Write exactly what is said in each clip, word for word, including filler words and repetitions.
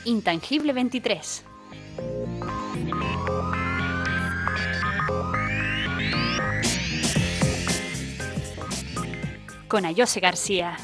Intangible veintitrés. Con Ayose García.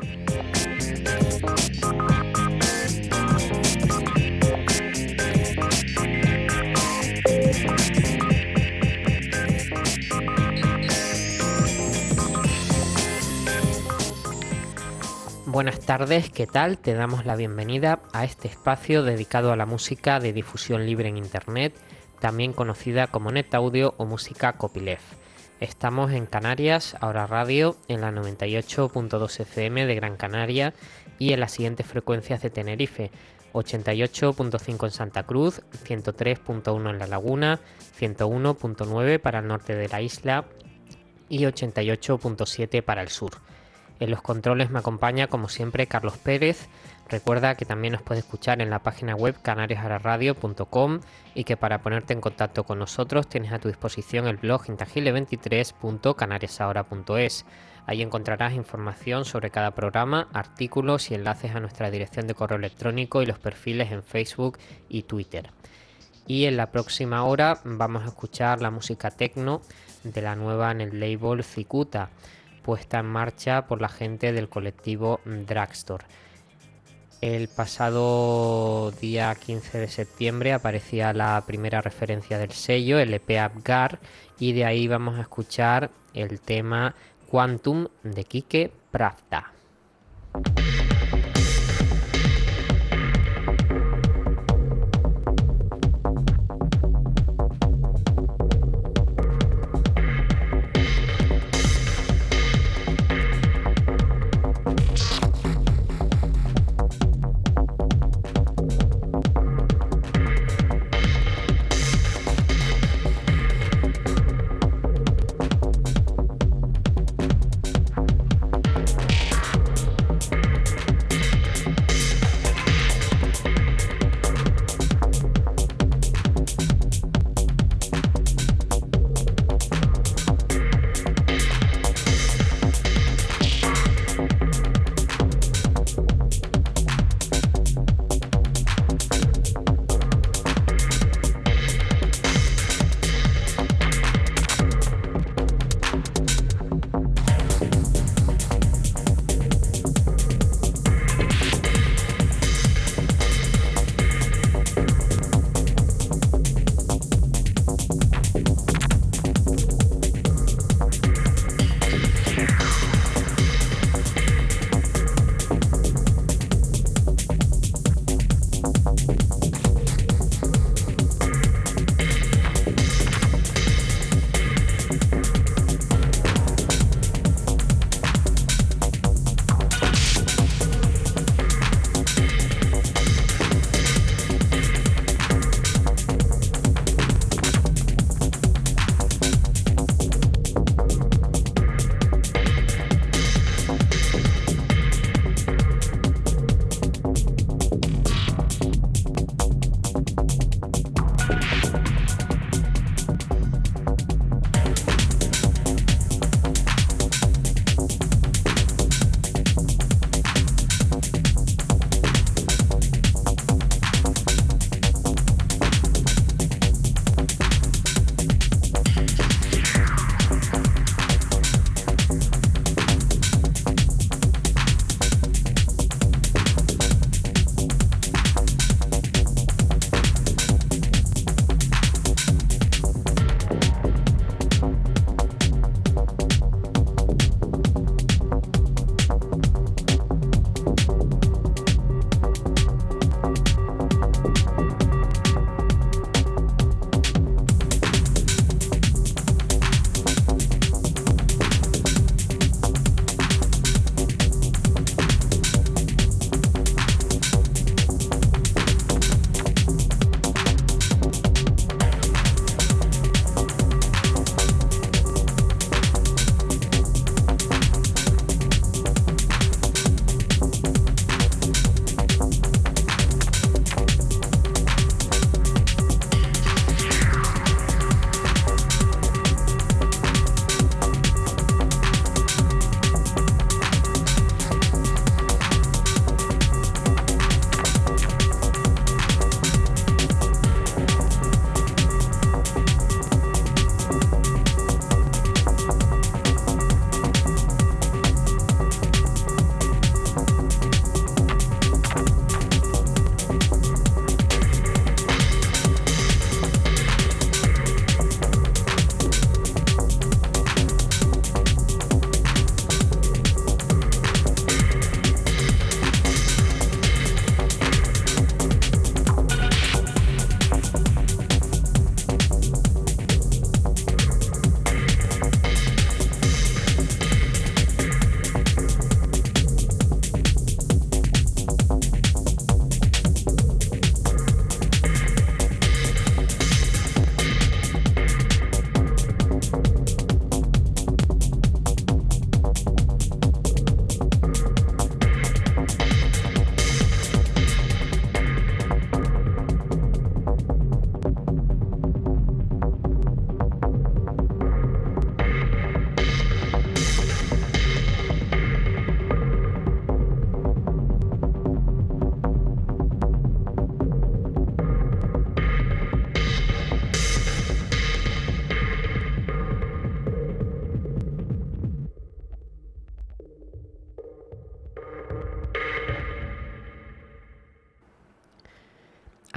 Buenas tardes, ¿qué tal? Te damos la bienvenida a este espacio dedicado a la música de difusión libre en Internet, también conocida como NetAudio o música copyleft. Estamos en Canarias, Ahora Radio, en la noventa y ocho punto dos F M de Gran Canaria y en las siguientes frecuencias de Tenerife: ochenta y ocho punto cinco en Santa Cruz, ciento tres punto uno en La Laguna, ciento uno punto nueve para el norte de la isla y ochenta y ocho punto siete para el sur. En los controles me acompaña, como siempre, Carlos Pérez. Recuerda que también nos puedes escuchar en la página web canarias ahora radio punto com y que para ponerte en contacto con nosotros tienes a tu disposición el blog intangible veintitrés punto canarias ahora punto es. Ahí encontrarás información sobre cada programa, artículos y enlaces a nuestra dirección de correo electrónico y los perfiles en Facebook y Twitter. Y en la próxima hora vamos a escuchar la música techno de la nueva en el label Cicuta, puesta en marcha por la gente del colectivo Drugstore. El pasado día quince de septiembre aparecía la primera referencia del sello, el E P Apgar, y de ahí vamos a escuchar el tema Quantum de Kike Pravda.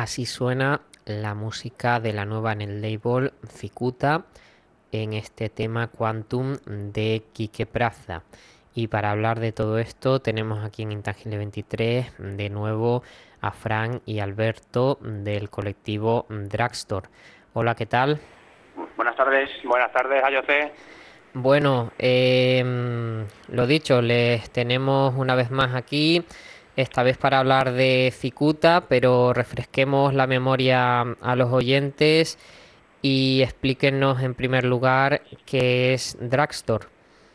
Así suena la música de la nueva en el label Cicuta en este tema Quantum de Quique Praza. Y para hablar de todo esto tenemos aquí en Intangible veintitrés de nuevo a Fran y Alberto del colectivo Drugstore. Hola, ¿qué tal? Buenas tardes. Buenas tardes, Ayoce. Bueno, eh, lo dicho, les tenemos una vez más aquí, esta vez para hablar de Cicuta, pero refresquemos la memoria a los oyentes y explíquenos en primer lugar qué es Drugstore.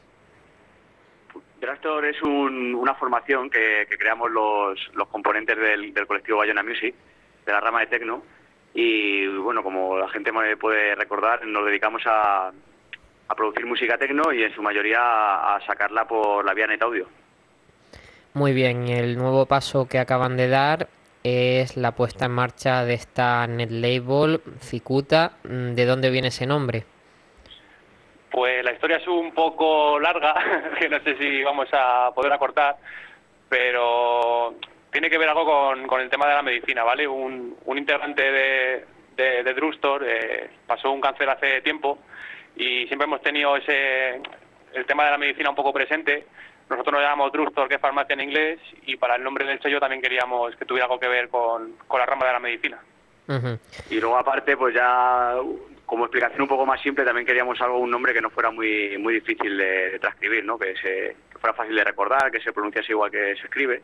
Drugstore es un, una formación que, que creamos los, los componentes del, del colectivo Bayona Music, de la rama de Tecno, y bueno, como la gente me puede recordar, nos dedicamos a, a producir música Tecno y en su mayoría a, a sacarla por la vía NetAudio. Muy bien, el nuevo paso que acaban de dar es la puesta en marcha de esta netlabel Cicuta. ¿De dónde viene ese nombre? Pues la historia es un poco larga, que no sé si vamos a poder acortar, pero tiene que ver algo con, con el tema de la medicina, ¿vale? Un, un integrante de, de, de Drugstore eh, pasó un cáncer hace tiempo y siempre hemos tenido ese el tema de la medicina un poco presente. Nosotros nos llamamos Drugstore, que es farmacia en inglés, y para el nombre del sello también queríamos que tuviera algo que ver con, con la rama de la medicina. Uh-huh. Y luego aparte, pues ya como explicación un poco más simple, también queríamos algo, un nombre que no fuera muy muy difícil de, de transcribir, ¿no? Que, se, que fuera fácil de recordar, que se pronunciase igual que se escribe.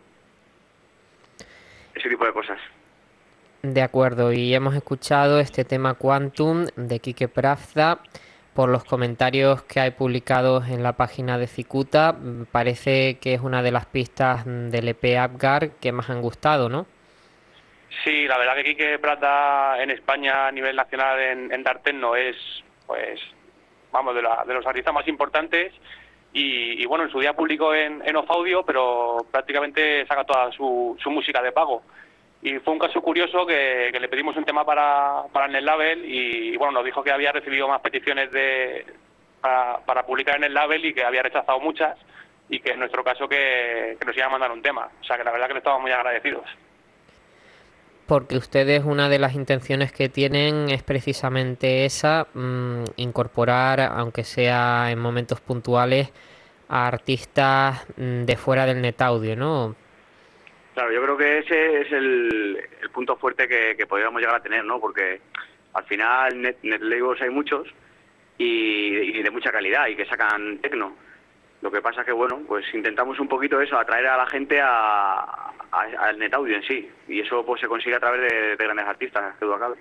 Ese tipo de cosas. De acuerdo, y hemos escuchado este tema Quantum de Quique Praza. Por los comentarios que hay publicados en la página de Cicuta, parece que es una de las pistas del E P Apgar que más han gustado, ¿no? Sí, la verdad que Quique Praza en España a nivel nacional en, en Dark Techno es, pues, vamos, de, la, de los artistas más importantes y, y bueno, en su día publicó en, en Off Audio, pero prácticamente saca toda su, su música de pago. Y fue un caso curioso que, que le pedimos un tema para, para el NetLabel y, y bueno, nos dijo que había recibido más peticiones de para, para publicar en el label y que había rechazado muchas y que en nuestro caso que, que nos iba a mandar un tema. O sea que la verdad que le estamos muy agradecidos. Porque ustedes una de las intenciones que tienen es precisamente esa, mmm, incorporar, aunque sea en momentos puntuales, a artistas mmm, de fuera del NetAudio, ¿no? Claro, yo creo que ese es el, el punto fuerte que, que podríamos llegar a tener, ¿no? Porque al final net, netlabels hay muchos y, y de mucha calidad y que sacan tecno. Lo que pasa es que, bueno, pues intentamos un poquito eso, atraer a la gente a, a, al NetAudio en sí. Y eso pues se consigue a través de, de grandes artistas, que duda cabe.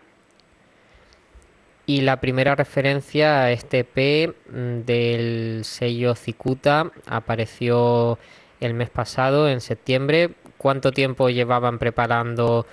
Y la primera referencia a este E P del sello Cicuta apareció el mes pasado, en septiembre. ¿Cuánto tiempo llevaban preparando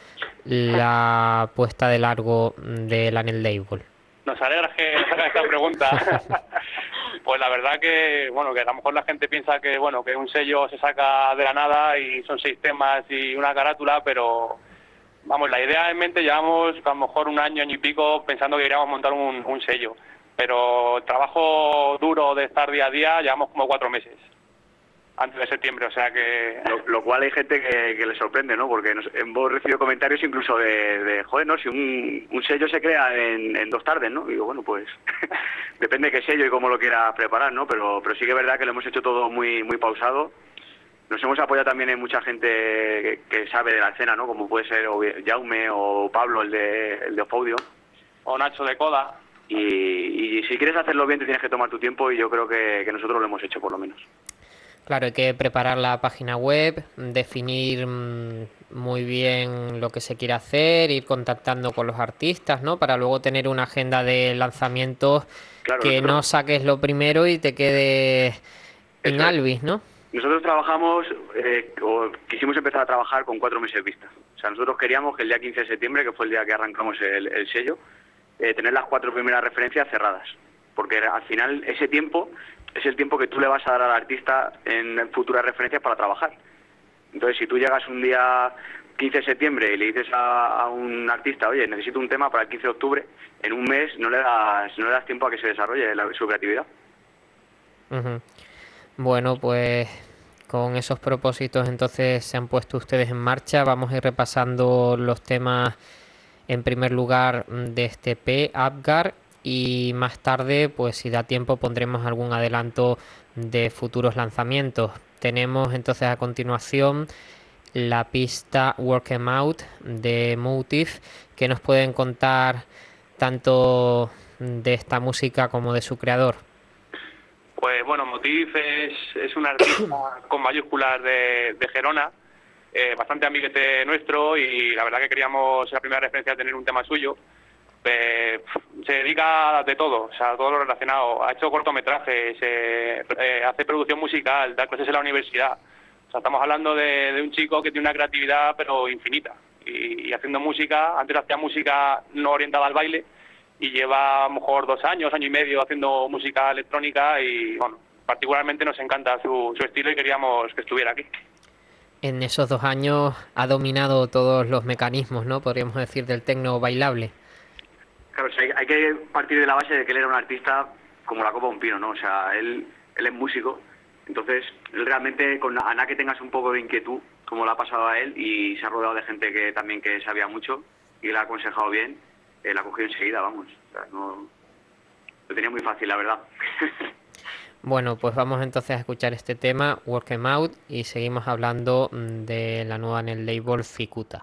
la puesta de largo de la netlabel? Nos alegra que haga esta pregunta. Pues la verdad que, bueno, que a lo mejor la gente piensa que, bueno, que un sello se saca de la nada y son seis temas y una carátula, pero vamos, la idea en mente llevamos a lo mejor un año, año y pico pensando que queríamos montar un, un sello, pero el trabajo duro de estar día a día llevamos como cuatro meses antes de septiembre, o sea que... Lo, lo cual hay gente que, que le sorprende, ¿no? Porque nos, hemos recibido comentarios incluso de, de joder, ¿no? Si un, un sello se crea en, en dos tardes, ¿no? Y digo, bueno, pues depende de qué sello y cómo lo quieras preparar, ¿no? Pero, pero sí que es verdad que lo hemos hecho todo muy muy pausado. Nos hemos apoyado también en mucha gente que, que sabe de la escena, ¿no? Como puede ser o Jaume o Pablo, el de, el de Off Audio. O Nacho de Coda. Y, y si quieres hacerlo bien te tienes que tomar tu tiempo y yo creo que, que nosotros lo hemos hecho por lo menos. Claro, hay que preparar la página web, definir mmm, muy bien lo que se quiere hacer, ir contactando con los artistas, ¿no? Para luego tener una agenda de lanzamientos, claro, que nosotros... no saques lo primero y te quedes en Alvis, ¿no? Nosotros trabajamos, eh, o quisimos empezar a trabajar con cuatro meses vista. O sea, nosotros queríamos que el día quince de septiembre, que fue el día que arrancamos el, el sello, eh, tener las cuatro primeras referencias cerradas. Porque al final ese tiempo es el tiempo que tú le vas a dar al artista en futuras referencias para trabajar. Entonces, si tú llegas un día quince de septiembre y le dices a, a un artista, oye, necesito un tema para el quince de octubre, en un mes no le das, no le das tiempo a que se desarrolle la, su creatividad. Uh-huh. Bueno, pues con esos propósitos entonces se han puesto ustedes en marcha. Vamos a ir repasando los temas en primer lugar de este E P, Apgar, y más tarde, pues si da tiempo, pondremos algún adelanto de futuros lanzamientos. Tenemos entonces a continuación la pista Work 'Em Out de Motive. ¿Qué nos pueden contar tanto de esta música como de su creador? Pues bueno, Motive es, es un artista con mayúsculas de, de Gerona, eh, bastante amiguete nuestro, y la verdad que queríamos la primera referencia a tener un tema suyo. Eh, se dedica de todo, o sea, todo lo relacionado. Ha hecho cortometrajes, eh, eh, hace producción musical, da clases en la universidad. O sea, estamos hablando de, de un chico que tiene una creatividad pero infinita. Y, y haciendo música, antes hacía música no orientada al baile, y lleva a lo mejor dos años, año y medio haciendo música electrónica, y bueno, particularmente nos encanta su, su estilo y queríamos que estuviera aquí. En esos dos años ha dominado todos los mecanismos, ¿no? Podríamos decir, del tecno bailable. Claro, o sea, hay, hay que partir de la base de que él era un artista como la copa de un pino, ¿no? O sea, él, él es músico, entonces él realmente, con a nada que tengas un poco de inquietud, como le ha pasado a él, y se ha rodeado de gente que también que sabía mucho y le ha aconsejado bien, eh, la ha cogido enseguida, vamos. O sea, no, lo tenía muy fácil, la verdad. Bueno, pues vamos entonces a escuchar este tema, Work 'Em Out, y seguimos hablando de la nueva en el label Cicuta.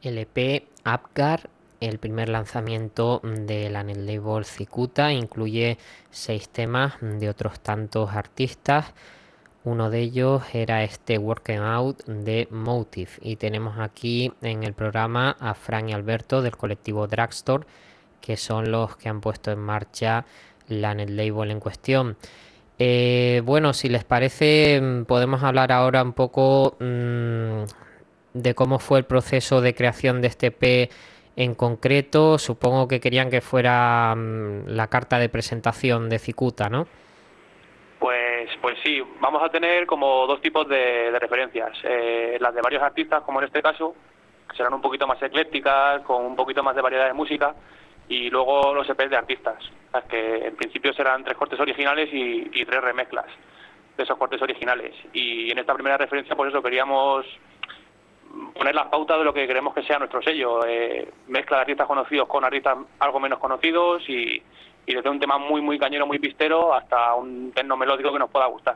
El E P Apgar, el primer lanzamiento de la net label Cicuta, incluye seis temas de otros tantos artistas. Uno de ellos era este Working Out de Motive. Y tenemos aquí en el programa a Fran y Alberto del colectivo Drugstore, que son los que han puesto en marcha la net label en cuestión. Eh, bueno, si les parece, podemos hablar ahora un poco mmm, de cómo fue el proceso de creación de este E P en concreto. Supongo que querían que fuera mmm, la carta de presentación de Cicuta, ¿no? Pues, pues sí, vamos a tener como dos tipos de, de referencias. Eh, las de varios artistas, como en este caso, que serán un poquito más eclécticas, con un poquito más de variedad de música, y luego los E Pes de artistas, las que en principio serán tres cortes originales y, y tres remezclas de esos cortes originales. Y en esta primera referencia, pues eso, queríamos poner las pautas de lo que queremos que sea nuestro sello, eh, mezcla de artistas conocidos con artistas algo menos conocidos y, y desde un tema muy muy cañero, muy pistero, hasta un techno melódico que nos pueda gustar.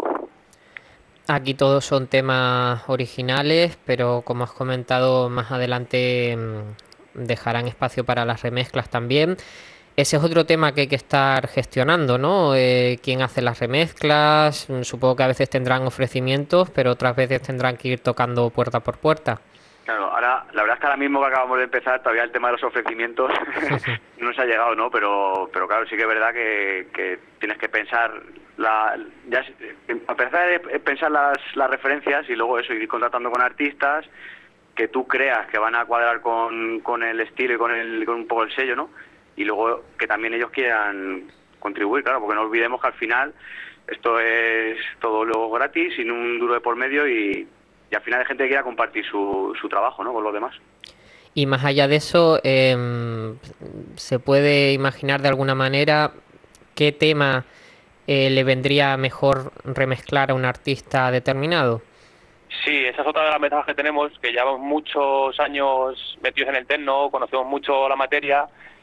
Aquí todos son temas originales, pero como has comentado, más adelante dejarán espacio para las remezclas también. Ese es otro tema que hay que estar gestionando, ¿no? Eh, ¿Quién hace las remezclas? Supongo que a veces tendrán ofrecimientos, pero otras veces tendrán que ir tocando puerta por puerta. Claro, ahora, la verdad es que ahora mismo que acabamos de empezar, todavía el tema de los ofrecimientos no nos ha llegado, ¿no? Pero, pero claro, sí que es verdad que, que tienes que pensar, la, ya, empezar a pensar las, las referencias y luego eso, ir contratando con artistas que tú creas que van a cuadrar con, con el estilo y con, el, con un poco el sello, ¿no? Y luego que también ellos quieran contribuir, claro, porque no olvidemos que al final esto es todo lo gratis, sin un duro de por medio y... y al final hay gente que quiera compartir su, su trabajo, ¿no?, con los demás. Y más allá de eso, eh, ¿se puede imaginar de alguna manera qué tema eh, le vendría mejor remezclar a un artista determinado? Sí, esa es otra de las ventajas que tenemos, que llevamos muchos años metidos en el techno, conocemos mucho la materia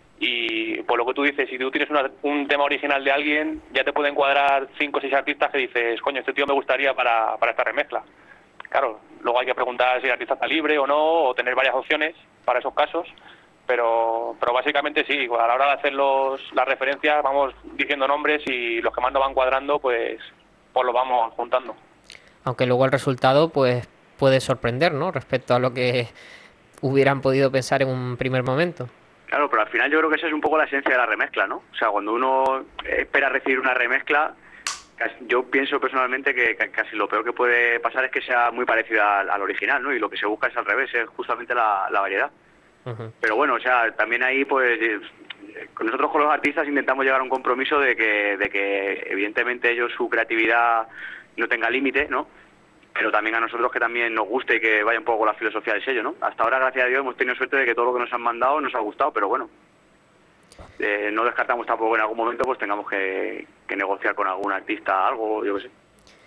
y por lo que tú dices, si tú tienes una, un tema original de alguien, ya te pueden cuadrar cinco o seis artistas que dices, coño, este tío me gustaría para, para esta remezcla. Claro, luego hay que preguntar si el artista está libre o no, o tener varias opciones para esos casos, pero pero básicamente sí, a la hora de hacer los, las referencias vamos diciendo nombres y los que más nos van cuadrando, pues, pues los vamos juntando. Aunque luego el resultado pues puede sorprender, ¿no?, respecto a lo que hubieran podido pensar en un primer momento. Claro, pero al final yo creo que esa es un poco la esencia de la remezcla, ¿no? O sea, cuando uno espera recibir una remezcla, yo pienso personalmente que casi lo peor que puede pasar es que sea muy parecida al, al original, ¿no? Y lo que se busca es al revés, es justamente la, la variedad. Uh-huh. Pero bueno, o sea, también ahí pues nosotros con los artistas intentamos llegar a un compromiso de que, de que evidentemente ellos su creatividad no tenga límite, ¿no? Pero también a nosotros que también nos guste y que vaya un poco con la filosofía del sello, ¿no? Hasta ahora, gracias a Dios, hemos tenido suerte de que todo lo que nos han mandado nos ha gustado, pero bueno, eh, no descartamos tampoco que en algún momento pues tengamos que, que negociar con algún artista algo, yo qué sé.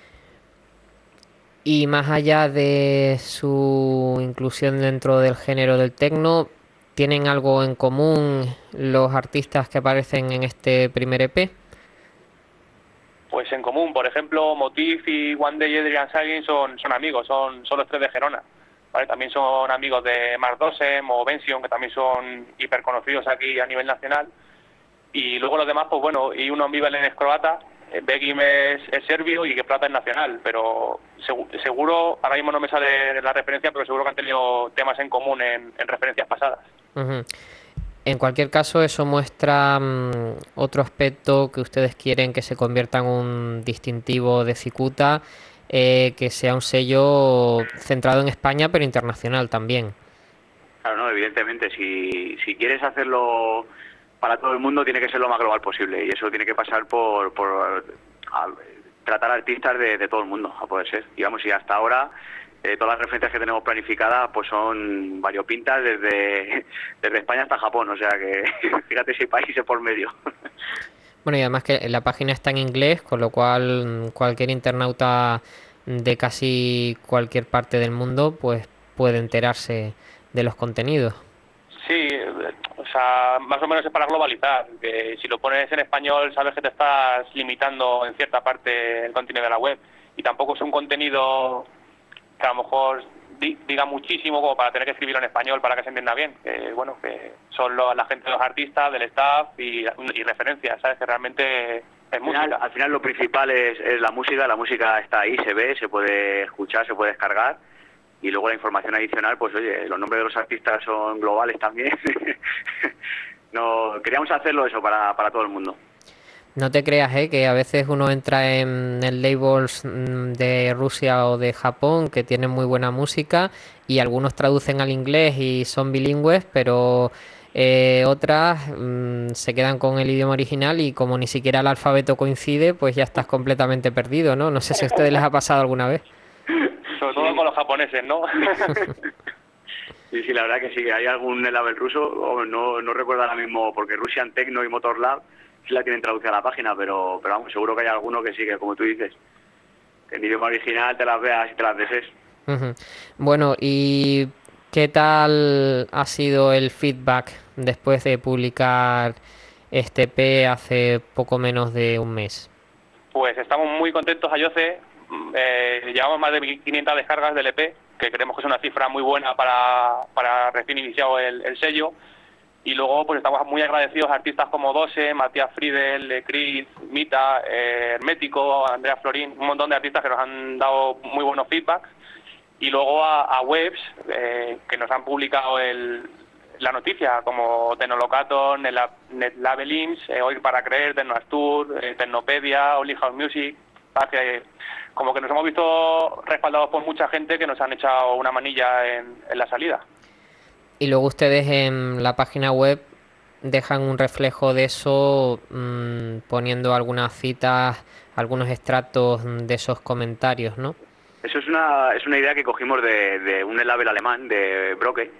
Y más allá de su inclusión dentro del género del techno, ¿tienen algo en común los artistas que aparecen en este primer E P? Pues en común, por ejemplo, Motif y One Day y Adrian Sagan son, son amigos, son, son los tres de Gerona. ¿Vale? También son amigos de Mark Dosem o Bension, que también son hiper conocidos aquí a nivel nacional. Y luego los demás, pues bueno, y uno Ambivalen es croata, Begim es, es serbio y que Plata es nacional, pero seg- seguro, ahora mismo no me sale la referencia, pero seguro que han tenido temas en común en, en referencias pasadas. Uh-huh. En cualquier caso, eso muestra um, otro aspecto que ustedes quieren que se convierta en un distintivo de Cicuta, eh, que sea un sello centrado en España, pero internacional también. Claro, no, evidentemente, si, si quieres hacerlo para todo el mundo, tiene que ser lo más global posible, y eso tiene que pasar por, por a, tratar artistas de, de todo el mundo, a poder ser. Digamos, y hasta ahora Eh, todas las referencias que tenemos planificadas pues son variopintas desde, desde España hasta Japón, o sea que fíjate si hay países por medio. Bueno, y además que la página está en inglés, con lo cual cualquier internauta de casi cualquier parte del mundo pues puede enterarse de los contenidos. Sí, o sea, más o menos es para globalizar, que si lo pones en español sabes que te estás limitando en cierta parte el contenido de la web, y tampoco es un contenido que a lo mejor di- diga muchísimo como para tener que escribirlo en español para que se entienda bien. Que, bueno, que son lo- la gente de los artistas, del staff y, y referencias, ¿sabes? Que realmente es Al música. final, al final lo principal es, es la música, la música está ahí, se ve, se puede escuchar, se puede descargar, y luego la información adicional, pues oye, los nombres de los artistas son globales también. No, queríamos hacerlo eso para, para todo el mundo. No te creas, ¿eh? Que a veces uno entra en, en labels mm, de Rusia o de Japón que tienen muy buena música y algunos traducen al inglés y son bilingües, pero eh, otras mm, se quedan con el idioma original y como ni siquiera el alfabeto coincide, pues ya estás completamente perdido, ¿no? No sé si a ustedes les ha pasado alguna vez. Sobre todo con los japoneses, ¿no? Sí, sí, la verdad que sí, que hay algún label ruso, o no, no recuerdo ahora mismo, porque Russian Techno y Motor Lab sí la tienen traducida a la página, pero, pero vamos, seguro que hay alguno que sí, que como tú dices, que en idioma original te las veas y te las desees. Ujú. Bueno, ¿y qué tal ha sido el feedback después de publicar este E P hace poco menos de un mes? Pues estamos muy contentos, Ayoce. Eh, llevamos más de quinientas descargas del E P, que creemos que es una cifra muy buena para, para recién iniciado el, el sello. Y luego pues estamos muy agradecidos a artistas como Dose, Matías Friedel, Chris, Mita, eh, Hermético, Andrea Florín, un montón de artistas que nos han dado muy buenos feedbacks. Y luego a, a webs eh, que nos han publicado el, la noticia, como Tecnolocaton, Netlabelins, eh, Oír para Creer, Tecnoastur, eh, Tecnopedia, Only House Music, para que, como que nos hemos visto respaldados por mucha gente que nos han echado una manilla en, en la salida. Y luego ustedes en la página web dejan un reflejo de eso, mmm, poniendo algunas citas, algunos extractos de esos comentarios, ¿no? Eso es una, es una idea que cogimos de, de un label alemán, de Brocke,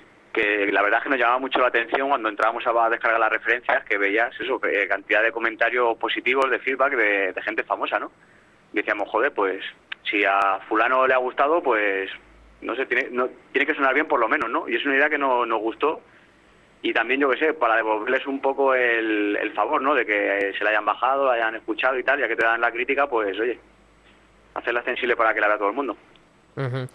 que la verdad es que nos llamaba mucho la atención cuando entrábamos a descargar las referencias, que veías eso, que cantidad de comentarios positivos, de feedback de, de gente famosa, ¿no? Y decíamos, joder, pues si a fulano le ha gustado, pues no sé, tiene, no, tiene que sonar bien por lo menos, ¿no? Y es una idea que no, nos gustó, y también, yo qué sé, para devolverles un poco el, el favor, ¿no? De que se la hayan bajado, la hayan escuchado y tal, ya que te dan la crítica, pues oye, hacerla extensible para que la vea todo el mundo. Uh-huh.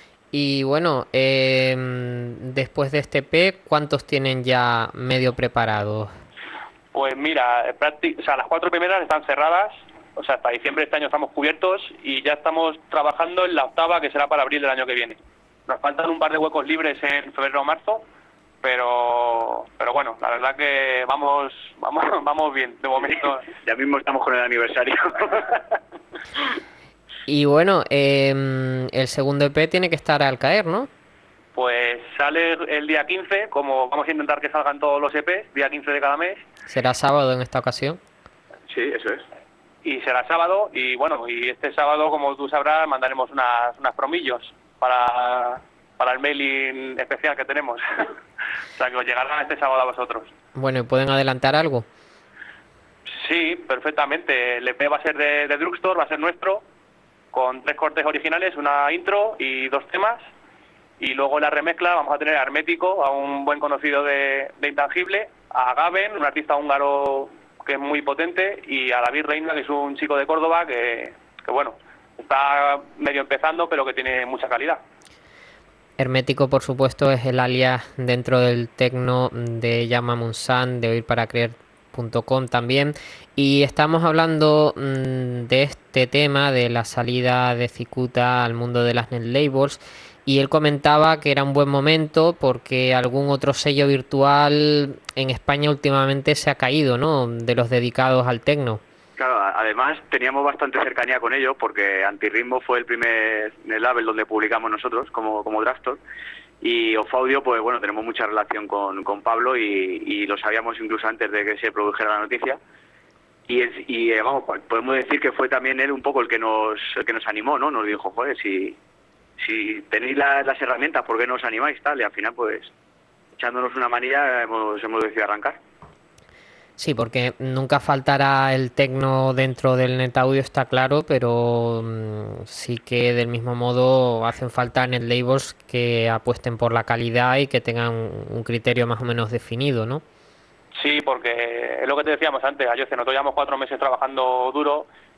Y bueno, eh, después de este E P, ¿cuántos tienen ya medio preparados? Pues mira, o sea, las cuatro primeras están cerradas, o sea, hasta diciembre de este año estamos cubiertos y ya estamos trabajando en la octava, que será para abril del año que viene. Nos faltan un par de huecos libres en febrero o marzo, pero pero bueno, la verdad que vamos vamos vamos bien, de momento. Ya mismo estamos con el aniversario. Y bueno, eh, el segundo E P tiene que estar al caer, ¿no? Pues sale el día quince, como vamos a intentar que salgan todos los E Pes, día quince de cada mes. ¿Será sábado en esta ocasión? Sí, eso es. Y será sábado, y bueno, y este sábado, como tú sabrás, mandaremos unas, unas promillos para, para el mailing especial que tenemos. O sea, que os llegarán este sábado a vosotros. Bueno, ¿y pueden adelantar algo? Sí, perfectamente. El E P va a ser de, de Drugstore, va a ser nuestro, con tres cortes originales, una intro y dos temas. Y luego en la remezcla vamos a tener a Hermético, a un buen conocido de, de Intangible, a Gaben, un artista húngaro que es muy potente, y a David Reina, que es un chico de Córdoba que, que bueno, está medio empezando, pero que tiene mucha calidad. Hermético, por supuesto, es el alias dentro del tecno de Llama Munsan, de oír para creer punto com también. Y estamos hablando mmm, de este tema, de la salida de Cicuta al mundo de las net labels. Y él comentaba que era un buen momento porque algún otro sello virtual en España últimamente se ha caído, ¿no? De los dedicados al tecno. Claro, además teníamos bastante cercanía con ellos porque Antirritmo fue el primer label donde publicamos nosotros como, como Drugstore, y Off Audio, pues bueno, tenemos mucha relación con, con Pablo y, y lo sabíamos incluso antes de que se produjera la noticia. Y, es, y eh, vamos, podemos decir que fue también él un poco el que nos el que nos animó, ¿no? Nos dijo, joder, si, si tenéis la, las herramientas, ¿por qué no os animáis? Tal, y al final, pues, echándonos una manilla, hemos, hemos decidido arrancar. Sí, porque nunca faltará el tecno dentro del net audio, está claro, pero mmm, sí que del mismo modo hacen falta net labels que apuesten por la calidad y que tengan un criterio más o menos definido, ¿no? Sí, porque es lo que te decíamos antes, Ayoce, nosotros llevamos cuatro meses trabajando duro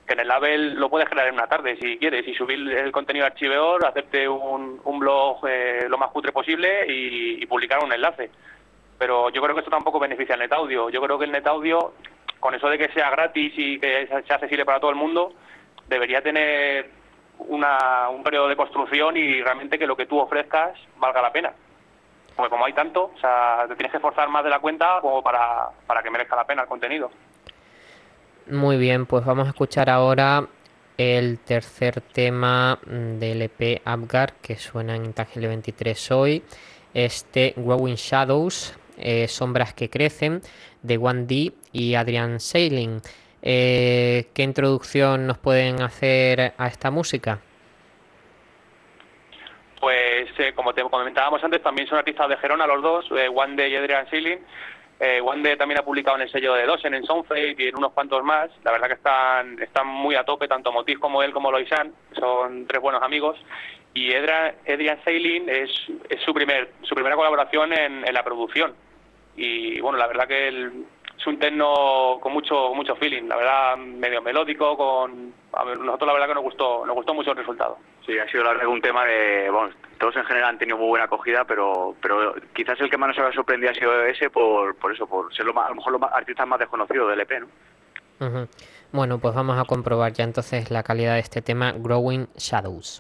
que en el label lo puedes crear en una tarde si quieres y subir el contenido a Archiveor, hacerte un, un blog eh, lo más cutre posible y, y publicar un enlace. Pero yo creo que esto tampoco beneficia al NetAudio. Yo creo que el NetAudio, con eso de que sea gratis y que sea accesible para todo el mundo, debería tener una, un periodo de construcción y realmente que lo que tú ofrezcas valga la pena. Porque como hay tanto, o sea, te tienes que esforzar más de la cuenta como para, para que merezca la pena el contenido. Muy bien, pues vamos a escuchar ahora el tercer tema del E P Apgar que suena en Intangible veintitrés hoy, este Growing Shadows, eh, Sombras que Crecen, de One D y Adrian Sailing. Eh, ¿Qué introducción nos pueden hacer a esta música? Pues eh, como te comentábamos antes, también son artistas de Gerona los dos, eh, One D y Adrian Sailing. Eh, Wande también ha publicado en el sello de Dosen, en Soundfade y en unos cuantos más. La verdad que están están muy a tope, tanto Motif como él como Loisan, son tres buenos amigos. Y Edra, Adrian Sailing es, es su primer su primera colaboración en, en la producción. Y bueno, la verdad que él, es un techno con mucho mucho feeling, la verdad medio melódico, con a ver, nosotros la verdad que nos gustó nos gustó mucho el resultado. Sí, ha sido la verdad un tema de, bueno, todos en general han tenido muy buena acogida, pero pero quizás el que más nos había sorprendido ha sido ese por por eso, por ser lo más, a lo mejor los más, artistas más desconocidos del E P, ¿no? Uh-huh. Bueno, pues vamos a comprobar ya entonces la calidad de este tema, Growing Shadows.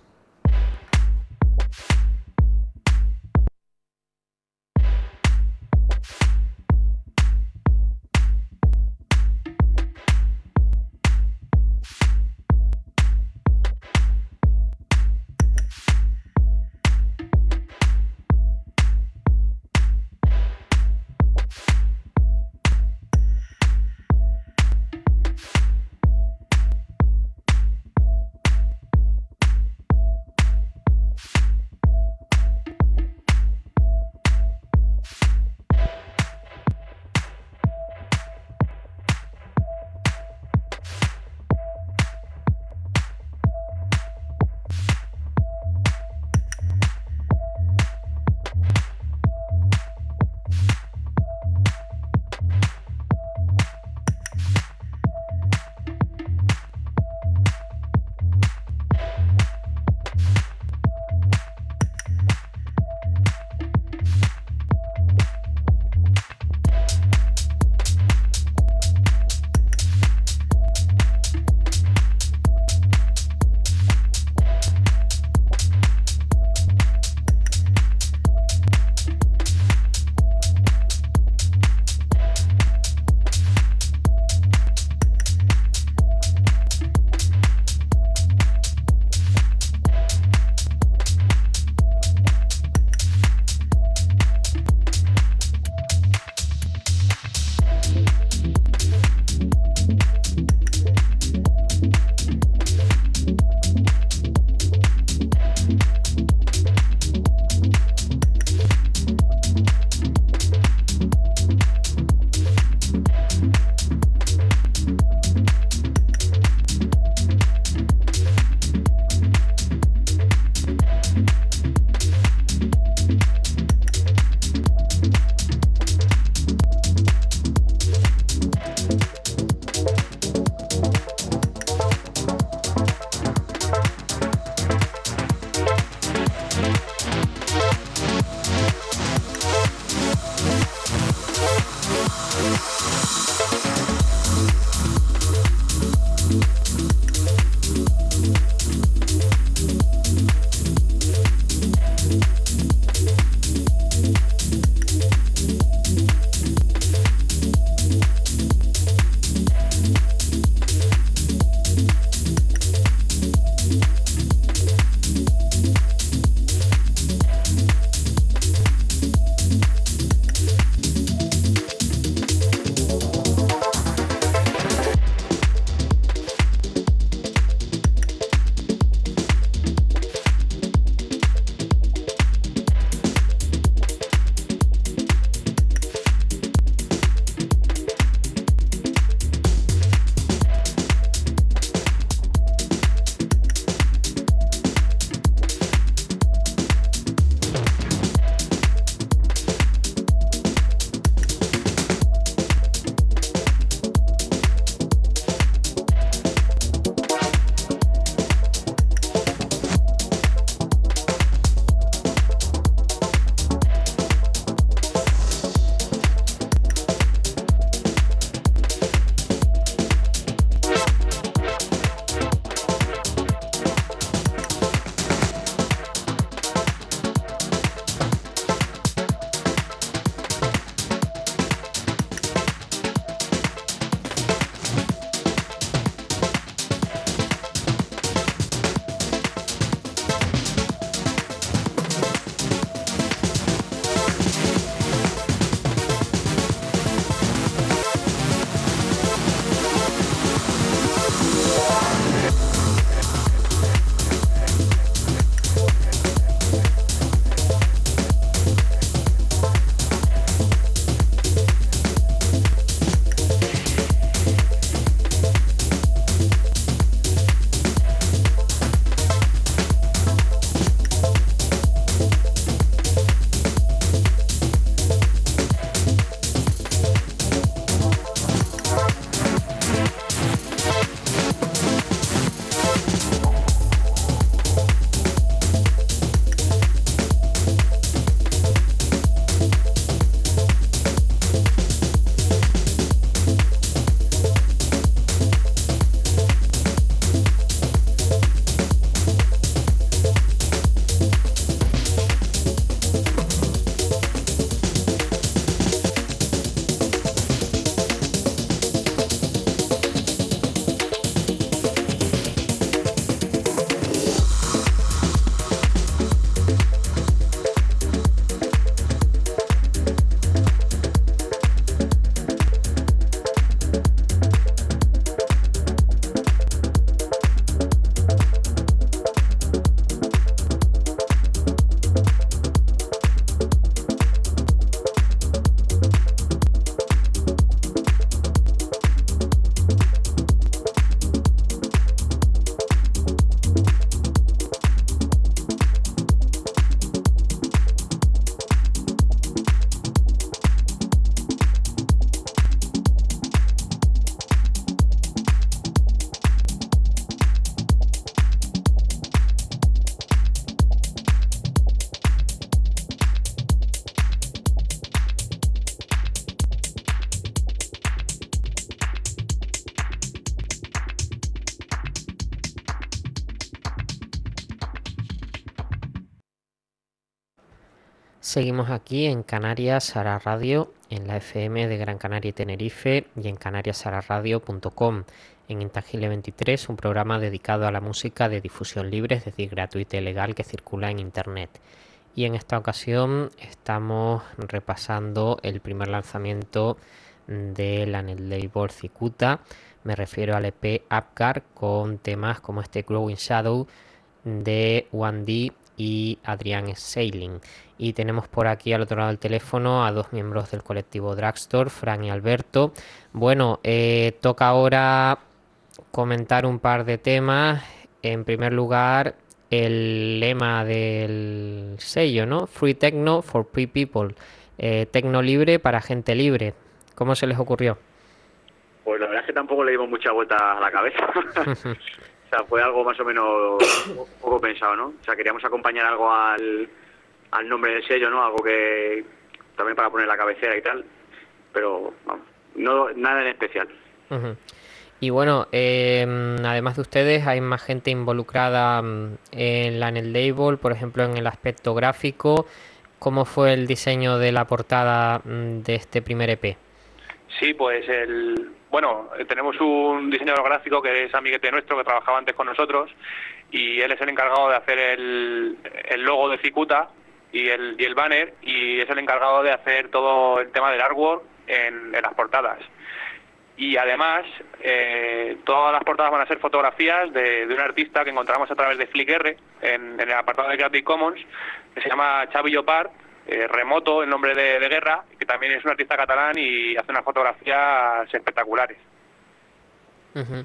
Seguimos aquí en Canarias Sara Radio, en la F M de Gran Canaria y Tenerife y en canarias sara radio punto com. En Intangible veintitrés, un programa dedicado a la música de difusión libre, es decir, gratuita y legal, que circula en Internet. Y en esta ocasión estamos repasando el primer lanzamiento de la netlabel Cicuta. Me refiero al E P Apgar, con temas como este Growing Shadow de one D y Adrián Seiling. Y tenemos por aquí al otro lado del teléfono a dos miembros del colectivo Drugstore, Fran y Alberto. Bueno, eh, toca ahora comentar un par de temas. En primer lugar, el lema del sello, ¿no? Free Techno for Free People. Eh, tecno libre para gente libre. ¿Cómo se les ocurrió? Pues la verdad es que tampoco le dimos mucha vuelta a la cabeza. O sea, fue algo más o menos un poco pensado, ¿no? O sea, queríamos acompañar algo al, al nombre del sello, ¿no? Algo que también para poner la cabecera y tal. Pero, vamos, no, nada en especial. Uh-huh. Y bueno, eh, además de ustedes, hay más gente involucrada en la netlabel, por ejemplo, en el aspecto gráfico. ¿Cómo fue el diseño de la portada de este primer E P? Sí, pues el bueno, tenemos un diseñador gráfico que es amiguete nuestro, que trabajaba antes con nosotros, y él es el encargado de hacer el, el logo de Cicuta y el, y el banner, y es el encargado de hacer todo el tema del artwork en, en las portadas. Y además, eh, todas las portadas van a ser fotografías de, de un artista que encontramos a través de Flickr en, en el apartado de Creative Commons, que se llama Xavi Llopart, eh, Remoto, el nombre de, de guerra, que también es un artista catalán y hace unas fotografías espectaculares. Uh-huh.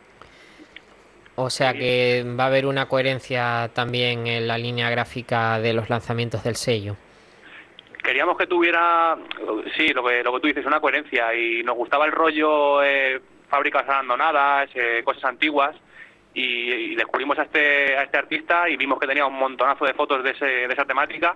O sea que va a haber una coherencia también en la línea gráfica de los lanzamientos del sello. Queríamos que tuviera, sí, lo que, lo que tú dices, una coherencia, y nos gustaba el rollo eh, fábricas abandonadas, eh, cosas antiguas, y, y descubrimos a este a este artista y vimos que tenía un montonazo de fotos de, ese, de esa temática,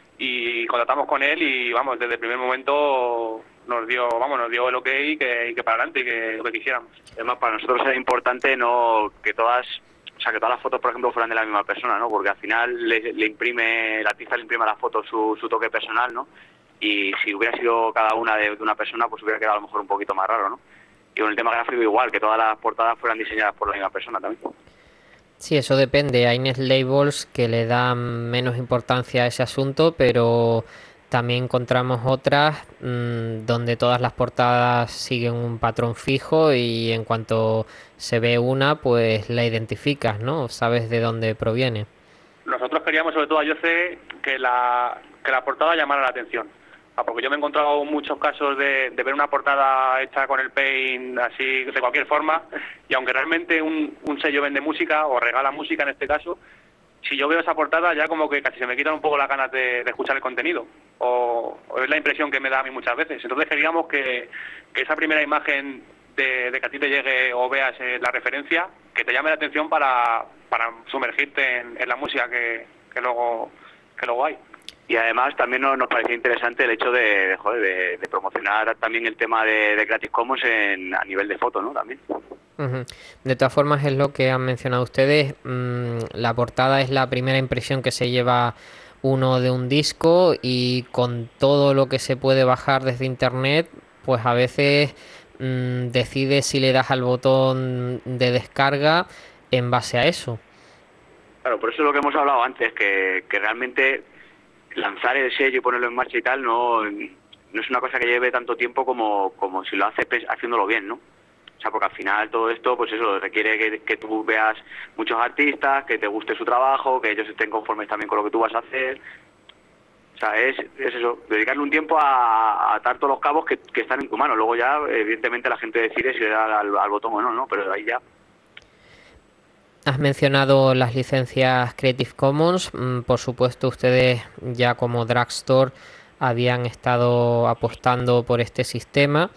y contactamos con él y vamos, desde el primer momento nos dio vamos nos dio el ok y que, y que para adelante y que lo que quisiéramos. Además, para nosotros era importante no que todas o sea que todas las fotos, por ejemplo, fueran de la misma persona, ¿no? Porque al final le, le imprime el artista le imprime a las fotos su, su toque personal, ¿no? Y si hubiera sido cada una de, de una persona, pues hubiera quedado a lo mejor un poquito más raro, ¿no? Y con el tema gráfico igual, que todas las portadas fueran diseñadas por la misma persona también. Sí, eso depende. Hay netlabels que le dan menos importancia a ese asunto, pero también encontramos otras mmm, donde todas las portadas siguen un patrón fijo y en cuanto se ve una, pues la identificas, ¿no? Sabes de dónde proviene. Nosotros queríamos, sobre todo, yo sé que la, que la portada llamara la atención. Ah, porque yo me he encontrado muchos casos de, de ver una portada hecha con el paint así de cualquier forma, y aunque realmente un, un sello vende música o regala música en este caso, si yo veo esa portada ya como que casi se me quitan un poco las ganas de, de escuchar el contenido, o, o es la impresión que me da a mí muchas veces. Entonces queríamos que, que esa primera imagen de, de que a ti te llegue o veas eh, la referencia, que te llame la atención para, para sumergirte en, en la música que, que luego que luego hay. Y además también nos, nos parecía interesante el hecho de, de, joder, de, de promocionar también el tema de, de Creative Commons en, a nivel de foto, ¿no? También. Uh-huh. De todas formas, es lo que han mencionado ustedes. Mm, la portada es la primera impresión que se lleva uno de un disco, y con todo lo que se puede bajar desde internet, pues a veces mm, decides si le das al botón de descarga en base a eso. Claro, por eso es lo que hemos hablado antes, que, que realmente lanzar el sello y ponerlo en marcha y tal no, no es una cosa que lleve tanto tiempo como, como si lo haces haciéndolo bien, ¿no? O sea, porque al final todo esto, pues eso, requiere que, que tú veas muchos artistas, que te guste su trabajo, que ellos estén conformes también con lo que tú vas a hacer. O sea, es, es eso, dedicarle un tiempo a, a atar todos los cabos que, que están en tu mano. Luego ya, evidentemente, la gente decide si le da al, al botón o no, ¿no? Pero ahí ya... Has mencionado las licencias Creative Commons. Por supuesto, ustedes ya como Drugstore habían estado apostando por este sistema.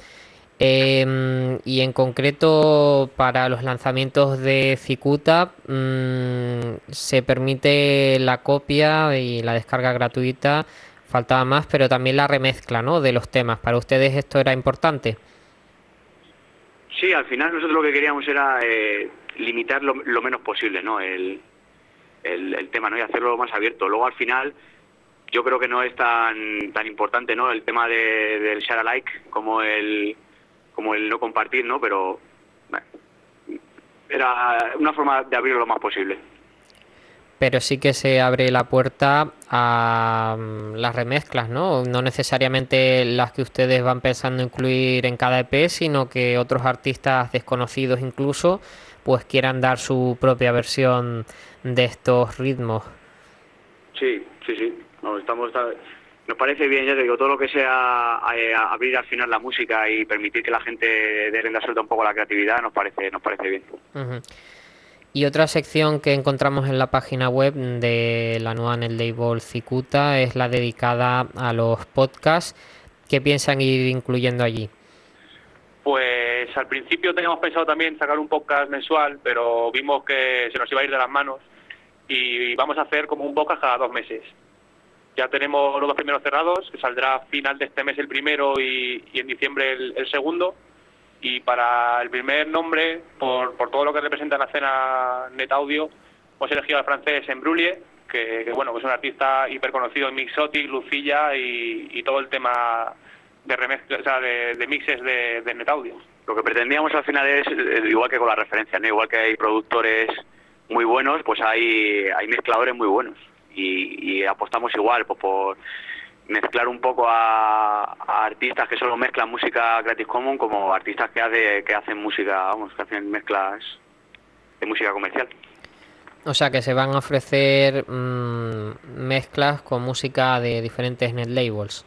Eh, y en concreto para los lanzamientos de Cicuta mmm, se permite la copia y la descarga gratuita. Faltaba más, pero también la remezcla, ¿no?, de los temas. ¿Para ustedes esto era importante? Sí, al final nosotros lo que queríamos era eh, limitar lo, lo menos posible, ¿no? El, el, el tema, ¿no? Y hacerlo más abierto. Luego al final, yo creo que no es tan tan importante, ¿no? El tema de, del share alike como el como el no compartir, ¿no? Pero bueno, era una forma de abrirlo lo más posible. Pero sí que se abre la puerta a mm, las remezclas, ¿no? No necesariamente las que ustedes van pensando incluir en cada E P, sino que otros artistas desconocidos incluso, pues quieran dar su propia versión de estos ritmos. Sí, sí, sí. No, estamos, nos parece bien, ya te digo, todo lo que sea eh, abrir al final la música y permitir que la gente dé rienda suelta un poco a la creatividad, nos parece, nos parece bien. Uh-huh. Y otra sección que encontramos en la página web de la nueva Netlabel Cicuta es la dedicada a los podcasts. ¿Qué piensan ir incluyendo allí? Pues al principio teníamos pensado también sacar un podcast mensual, pero vimos que se nos iba a ir de las manos y vamos a hacer como un podcast cada dos meses. Ya tenemos los dos primeros cerrados, que saldrá a final de este mes el primero y, y en diciembre el, el segundo. Y para el primer nombre, por, por todo lo que representa la escena Net Audio, hemos elegido al francés Embrouille, que, que bueno, que es un artista hiper conocido en Mixotic, Lucilla y, y todo el tema de remezcla, o sea, de, de mixes de, de Net Audio. Lo que pretendíamos al final es, igual que con la referencia, ¿no? Igual que hay productores muy buenos, pues hay, hay mezcladores muy buenos. Y, y apostamos igual pues, por mezclar un poco a, a artistas que solo mezclan música Creative Commons como artistas que hace, que hacen música, vamos, que hacen mezclas de música comercial. O sea que se van a ofrecer mmm, mezclas con música de diferentes netlabels.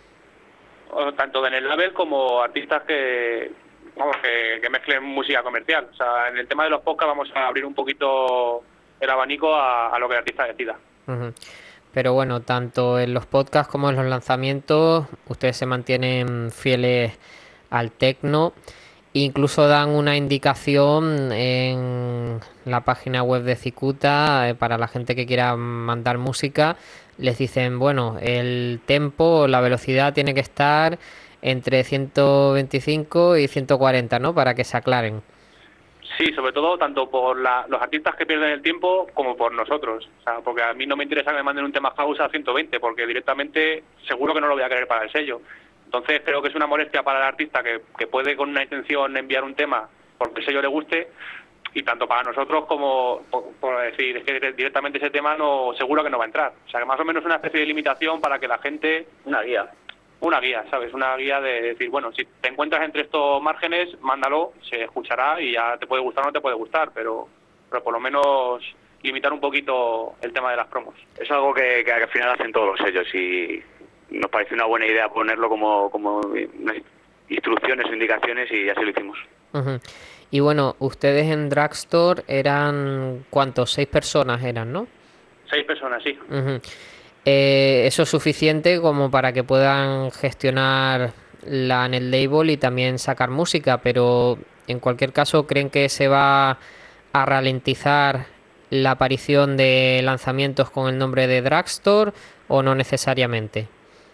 Tanto de Netlabel como artistas que, vamos, que, que mezclen música comercial. O sea, en el tema de los podcasts vamos a abrir un poquito el abanico a, a lo que el artista decida. Uh-huh. Pero bueno, tanto en los podcasts como en los lanzamientos, ustedes se mantienen fieles al techno. Incluso dan una indicación en la página web de Cicuta eh, para la gente que quiera mandar música. Les dicen, bueno, el tempo, la velocidad tiene que estar entre ciento veinticinco y ciento cuarenta, ¿no? Para que se aclaren. Sí, sobre todo tanto por la, los artistas que pierden el tiempo como por nosotros. O sea, porque a mí no me interesa que me manden un tema house a ciento veinte, porque directamente seguro que no lo voy a querer para el sello. Entonces creo que es una molestia para el artista que, que puede con una intención enviar un tema porque el sello le guste, y tanto para nosotros como por, por decir, es que directamente ese tema no seguro que no va a entrar. O sea, que más o menos una especie de limitación para que la gente... Una guía. Una guía, ¿sabes? Una guía de decir, bueno, si te encuentras entre estos márgenes, mándalo, se escuchará y ya te puede gustar o no te puede gustar, pero, pero por lo menos limitar un poquito el tema de las promos. Es algo que, que al final hacen todos los sellos y nos parece una buena idea ponerlo como, como unas instrucciones o indicaciones y así lo hicimos. Uh-huh. Y bueno, ustedes en Dragstore eran, ¿cuántos? Seis personas eran, ¿no? Seis personas, sí. Uh-huh. Eh, eso es suficiente como para que puedan gestionar la Netlabel y también sacar música, pero en cualquier caso, ¿creen que se va a ralentizar la aparición de lanzamientos con el nombre de Dragstore o no necesariamente?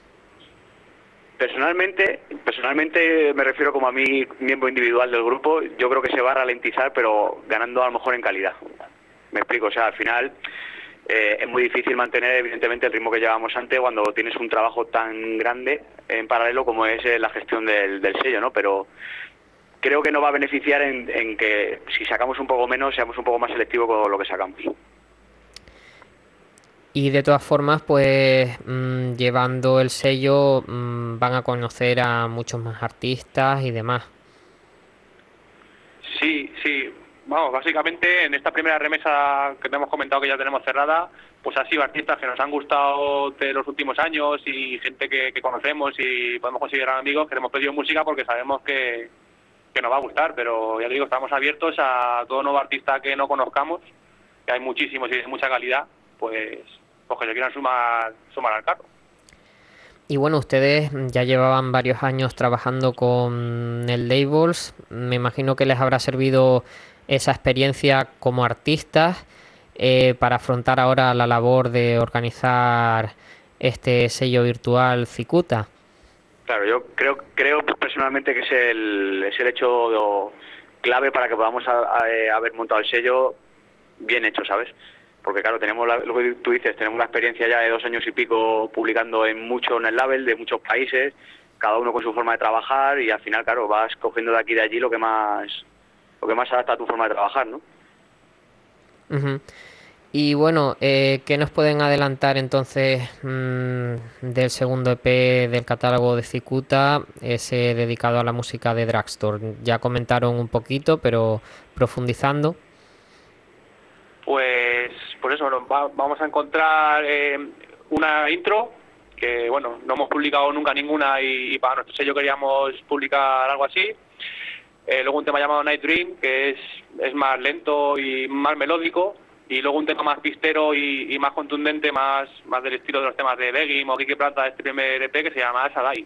Personalmente, personalmente me refiero como a mí, miembro individual del grupo, yo creo que se va a ralentizar, pero ganando a lo mejor en calidad. Me explico, o sea, al final eh, es muy difícil mantener evidentemente el ritmo que llevábamos antes cuando tienes un trabajo tan grande en paralelo como es eh, la gestión del, del sello, ¿no? Pero creo que nos va a beneficiar en, en que si sacamos un poco menos, seamos un poco más selectivos con lo que sacamos. Y de todas formas, pues mmm, llevando el sello mmm, van a conocer a muchos más artistas y demás. Sí, sí. Vamos, básicamente en esta primera remesa que te hemos comentado que ya tenemos cerrada, pues ha sido artistas que nos han gustado de los últimos años y gente que, que conocemos y podemos considerar amigos que le hemos pedido música porque sabemos que, que nos va a gustar, pero ya te digo, estamos abiertos a todo nuevo artista que no conozcamos, que hay muchísimos y de mucha calidad, pues, pues que se quieran sumar, sumar al carro. Y bueno, ustedes ya llevaban varios años trabajando con Netlabels. Me imagino que les habrá servido esa experiencia como artistas eh, para afrontar ahora la labor de organizar este sello virtual Cicuta. Claro, yo creo creo personalmente que es el, es el hecho clave para que podamos a, a, haber montado el sello bien hecho, ¿sabes? porque claro, tenemos la, lo que tú dices, tenemos la experiencia ya de dos años y pico publicando en mucho en el label de muchos países, cada uno con su forma de trabajar, y al final, claro, vas cogiendo de aquí y de allí lo que más lo que más se adapta a tu forma de trabajar, ¿no? Ujú. Y bueno, eh, ¿qué nos pueden adelantar entonces mmm, del segundo E P del catálogo de Cicuta, ese dedicado a la música de Drugstore? Ya comentaron un poquito, pero profundizando. Pues por eso nos va- vamos a encontrar eh, una intro que, bueno, no hemos publicado nunca ninguna y, y para nuestro sello queríamos publicar algo así. Eh, luego un tema llamado Night Dream, que es, es más lento y más melódico. Y luego un tema más pistero y, y más contundente, más, más del estilo de los temas de Begim o Kike Plata, este primer E P, que se llama Sadai.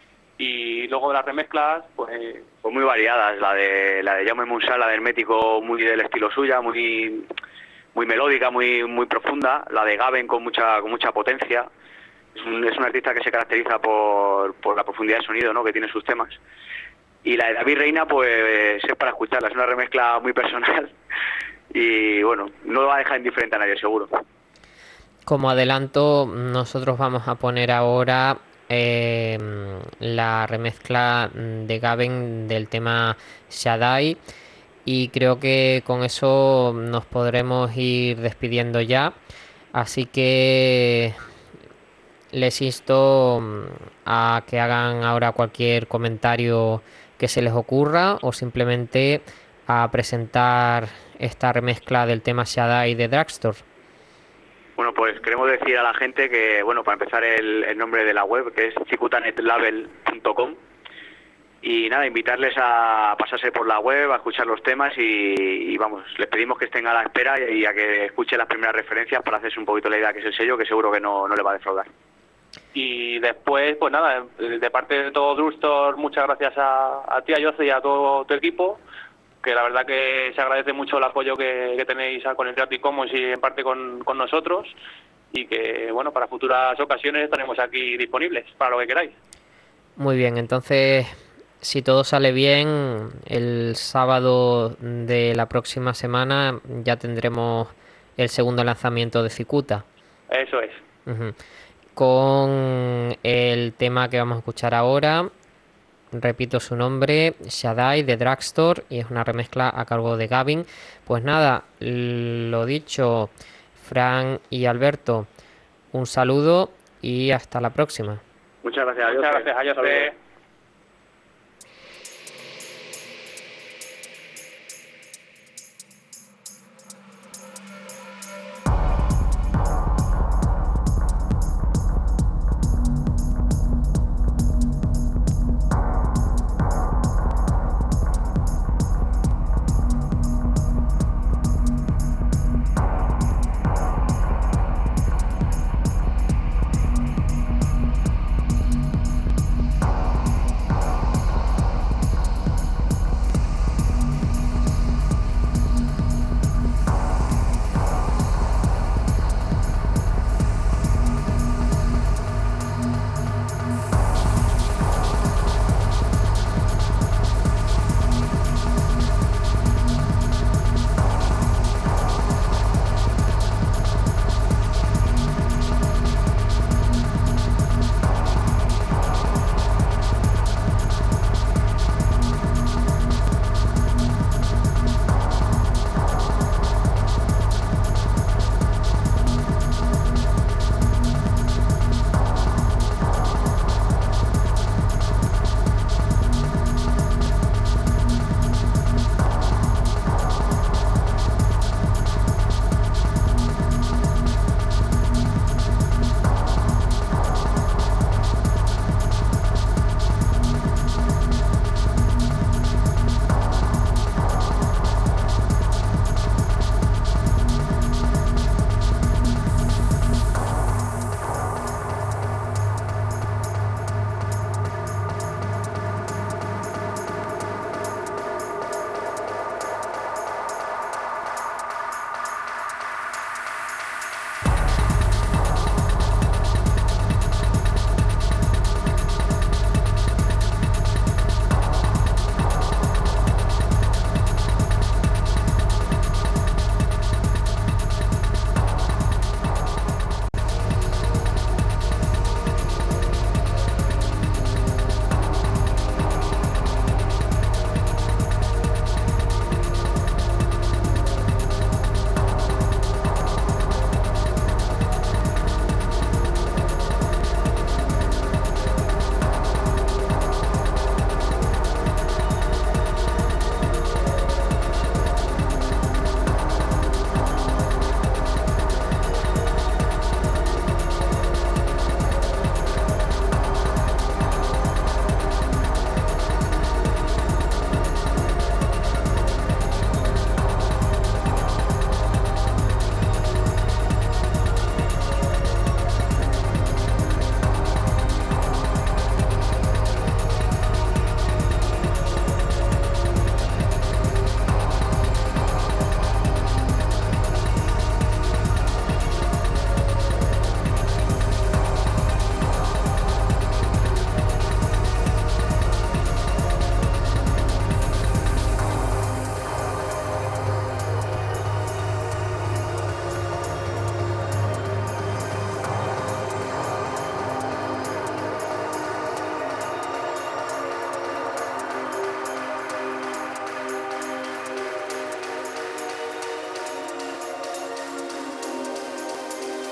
Y luego de las remezclas, pues... Pues muy variadas, la de la de Jaume Munsal, la de Hermético, muy del estilo suya, muy muy melódica, muy muy profunda, la de Gaben con mucha con mucha potencia. Es un, es un artista que se caracteriza por, por la profundidad de sonido, ¿no?, que tiene sus temas. Y la de David Reina, pues es para escucharla, es una remezcla muy personal y bueno, no lo va a dejar indiferente a nadie, seguro. Como adelanto, nosotros vamos a poner ahora eh, la remezcla de Gaben del tema Shaddai, y creo que con eso nos podremos ir despidiendo ya. Así que les insto a que hagan ahora cualquier comentario que se les ocurra, o simplemente a presentar esta remezcla del tema Shaddai de Drugstore. Bueno, pues queremos decir a la gente que, bueno, para empezar el, el nombre de la web, que es cicutanetlabel punto com, y nada, invitarles a pasarse por la web, a escuchar los temas y, y vamos, les pedimos que estén a la espera y, y a que escuchen las primeras referencias para hacerse un poquito la idea que es el sello, que seguro que no, no le va a defraudar. Y después, pues nada, de parte de todo Drugstore, muchas gracias a, a ti, a Jose, y a todo tu equipo, que la verdad que se agradece mucho el apoyo que, que tenéis con el Creative Commons y en parte con, con nosotros, y que, bueno, para futuras ocasiones estaremos aquí disponibles para lo que queráis. Muy bien, entonces, si todo sale bien, el sábado de la próxima semana ya tendremos el segundo lanzamiento de Cicuta. Eso es. Uh-huh. Con el tema que vamos a escuchar ahora, repito su nombre, Shaddai de Drugstore, y es una remezcla a cargo de Gavin. Pues nada, lo dicho, Fran y Alberto, un saludo y hasta la próxima. Muchas gracias. Muchas gracias, a Jose.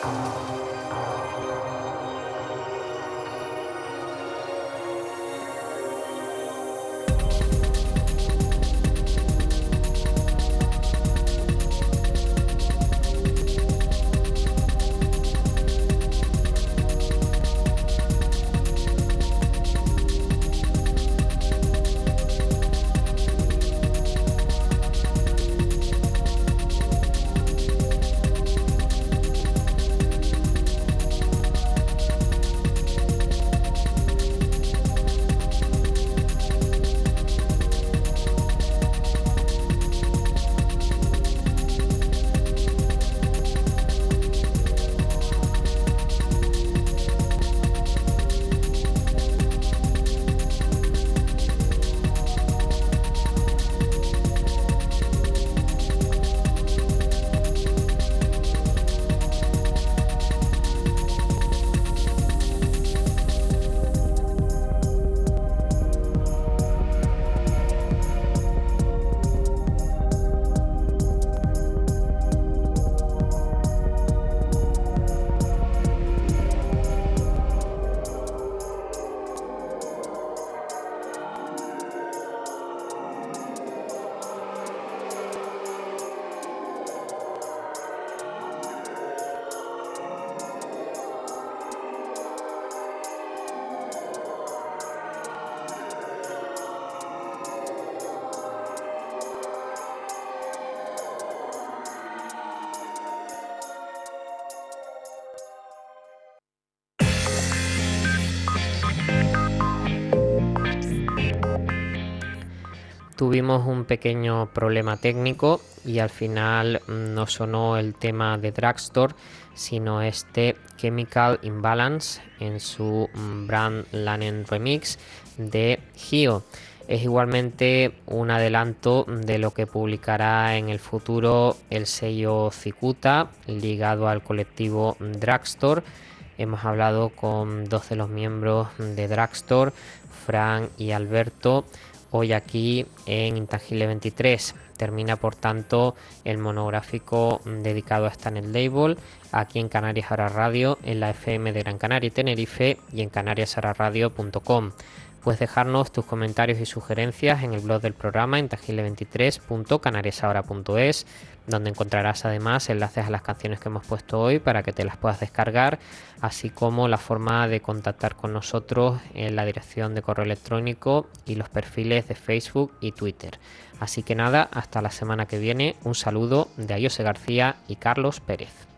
Tuvimos un pequeño problema técnico y al final no sonó el tema de Drugstore, sino este Chemical Imbalance en su Brand Lanen remix de Gio. Es igualmente un adelanto de lo que publicará en el futuro el sello Cicuta, ligado al colectivo Drugstore. Hemos hablado con dos de los miembros de Drugstore, Fran y Alberto, hoy aquí en Intangible veintitrés. Termina por tanto el monográfico dedicado a Stanet Label aquí en Canarias Ahora Radio, en la F M de Gran Canaria y Tenerife y en canarias ahora radio punto com. Puedes dejarnos tus comentarios y sugerencias en el blog del programa intangible veintitrés punto canarias ahora punto es, donde encontrarás además enlaces a las canciones que hemos puesto hoy para que te las puedas descargar, así como la forma de contactar con nosotros en la dirección de correo electrónico y los perfiles de Facebook y Twitter. Así que nada, hasta la semana que viene, un saludo de Ayose García y Carlos Pérez.